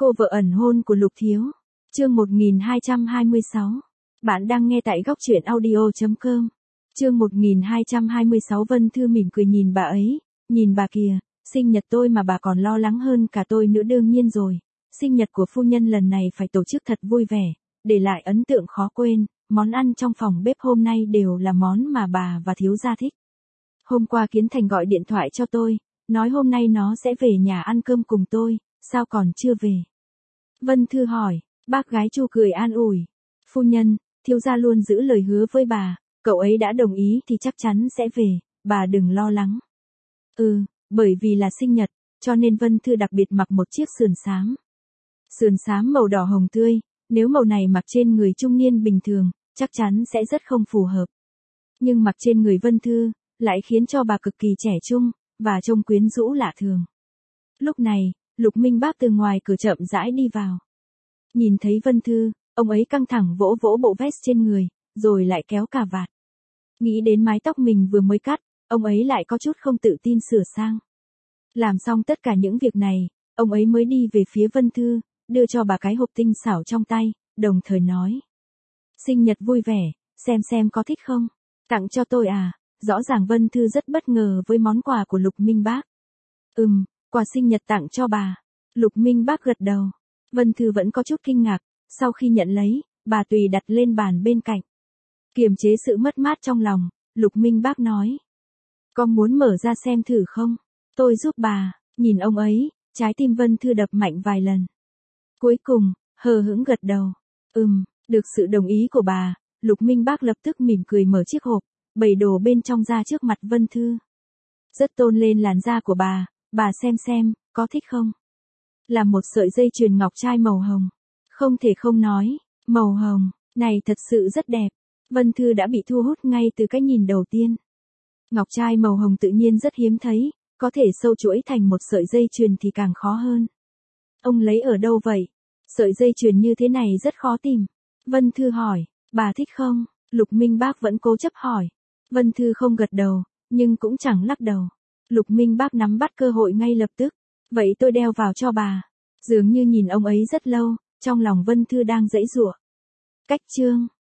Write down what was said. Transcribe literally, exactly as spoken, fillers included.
Cô vợ ẩn hôn của Lục Thiếu. Chương một nghìn hai trăm hai mươi sáu. Bạn đang nghe tại góc truyện audio chấm com. Chương một nghìn hai trăm hai mươi sáu. Vân Thư mỉm cười nhìn bà ấy, nhìn bà kìa, sinh nhật tôi mà bà còn lo lắng hơn cả tôi nữa. Đương nhiên rồi, sinh nhật của phu nhân lần này phải tổ chức thật vui vẻ, để lại ấn tượng khó quên. Món ăn trong phòng bếp hôm nay đều là món mà bà và thiếu gia thích. Hôm qua Kiến Thành gọi điện thoại cho tôi, nói hôm nay nó sẽ về nhà ăn cơm cùng tôi, sao còn chưa về? Vân Thư hỏi. Bác gái Chu cười an ủi. Phu nhân, thiếu gia luôn giữ lời hứa với bà, cậu ấy đã đồng ý thì chắc chắn sẽ về, bà đừng lo lắng. Ừ, bởi vì là sinh nhật, cho nên Vân Thư đặc biệt mặc một chiếc sườn xám. Sườn xám màu đỏ hồng tươi, nếu màu này mặc trên người trung niên bình thường, chắc chắn sẽ rất không phù hợp. Nhưng mặc trên người Vân Thư, lại khiến cho bà cực kỳ trẻ trung, và trông quyến rũ lạ thường. Lúc này, Lục Minh Bác từ ngoài cửa chậm rãi đi vào. Nhìn thấy Vân Thư, ông ấy căng thẳng vỗ vỗ bộ vest trên người, rồi lại kéo cà vạt. Nghĩ đến mái tóc mình vừa mới cắt, ông ấy lại có chút không tự tin sửa sang. Làm xong tất cả những việc này, ông ấy mới đi về phía Vân Thư, đưa cho bà cái hộp tinh xảo trong tay, đồng thời nói. Sinh nhật vui vẻ, xem xem có thích không? Tặng cho tôi à? Rõ ràng Vân Thư rất bất ngờ với món quà của Lục Minh Bác. Ừm, quà sinh nhật tặng cho bà. Lục Minh Bác gật đầu. Vân Thư vẫn có chút kinh ngạc, sau khi nhận lấy, bà tùy đặt lên bàn bên cạnh. Kiềm chế sự mất mát trong lòng, Lục Minh Bác nói. Con muốn mở ra xem thử không? Tôi giúp bà. Nhìn ông ấy, trái tim Vân Thư đập mạnh vài lần. Cuối cùng, hờ hững gật đầu. Ừm, được sự đồng ý của bà, Lục Minh Bác lập tức mỉm cười mở chiếc hộp, bày đồ bên trong ra trước mặt Vân Thư. Rất tôn lên làn da của bà, bà xem xem, có thích không? Là một sợi dây chuyền ngọc trai màu hồng. Không thể không nói, màu hồng này thật sự rất đẹp. Vân Thư đã bị thu hút ngay từ cái nhìn đầu tiên. Ngọc trai màu hồng tự nhiên rất hiếm thấy, có thể sâu chuỗi thành một sợi dây chuyền thì càng khó hơn. Ông lấy ở đâu vậy? Sợi dây chuyền như thế này rất khó tìm. Vân Thư hỏi, bà thích không? Lục Minh Bác vẫn cố chấp hỏi. Vân Thư không gật đầu, nhưng cũng chẳng lắc đầu. Lục Minh Bác nắm bắt cơ hội ngay lập tức. Vậy tôi đeo vào cho bà. Dường như nhìn ông ấy rất lâu, trong lòng Vân Thư đang giãy giụa. Cách chương.